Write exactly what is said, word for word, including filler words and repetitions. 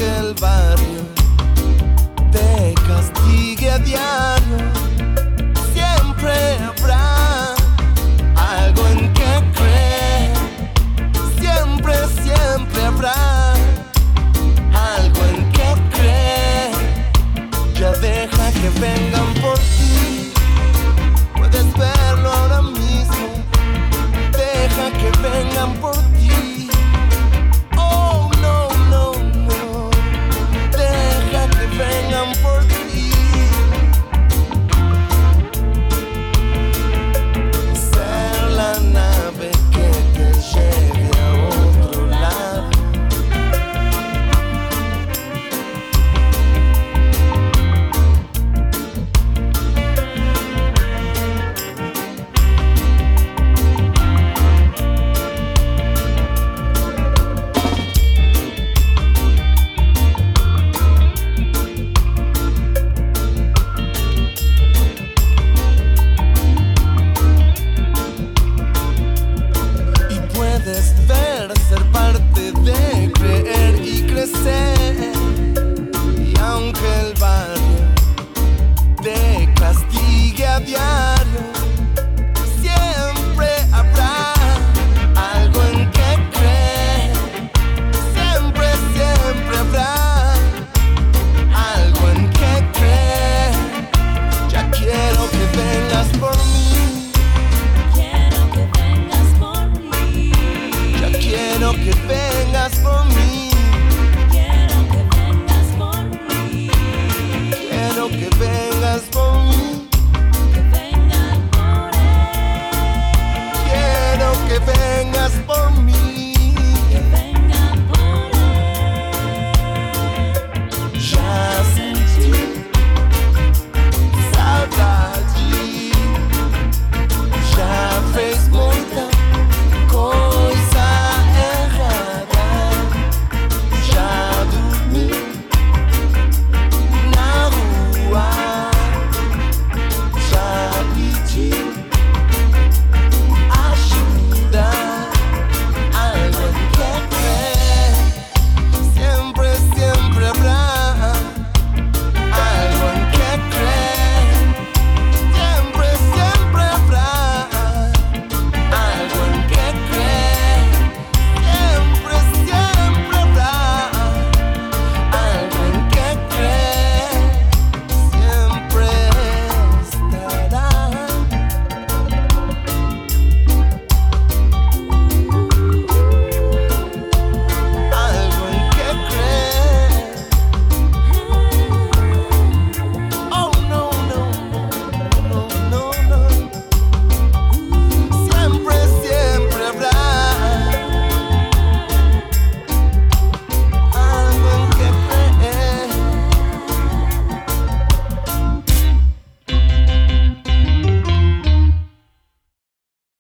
aunque el barrio te castigue a diario, siempre habrá algo en que creer. Siempre, siempre habrá algo en que creer. Ya deja que vengan por ti, puedes verlo ahora mismo. Deja que vengan por ti. Oh, no, no, no. Deja que vengan por ti. Ser la nave que te lleve a otro lado. Puedes ver, ser parte de creer y crecer. Y aunque el barrio te castigue a diario, siempre habrá algo en que creer. Siempre, siempre habrá algo en que creer. Ya quiero que vengas por mí. Quiero que vengas por mí. Quiero que vengas por mí. Quiero que vengas.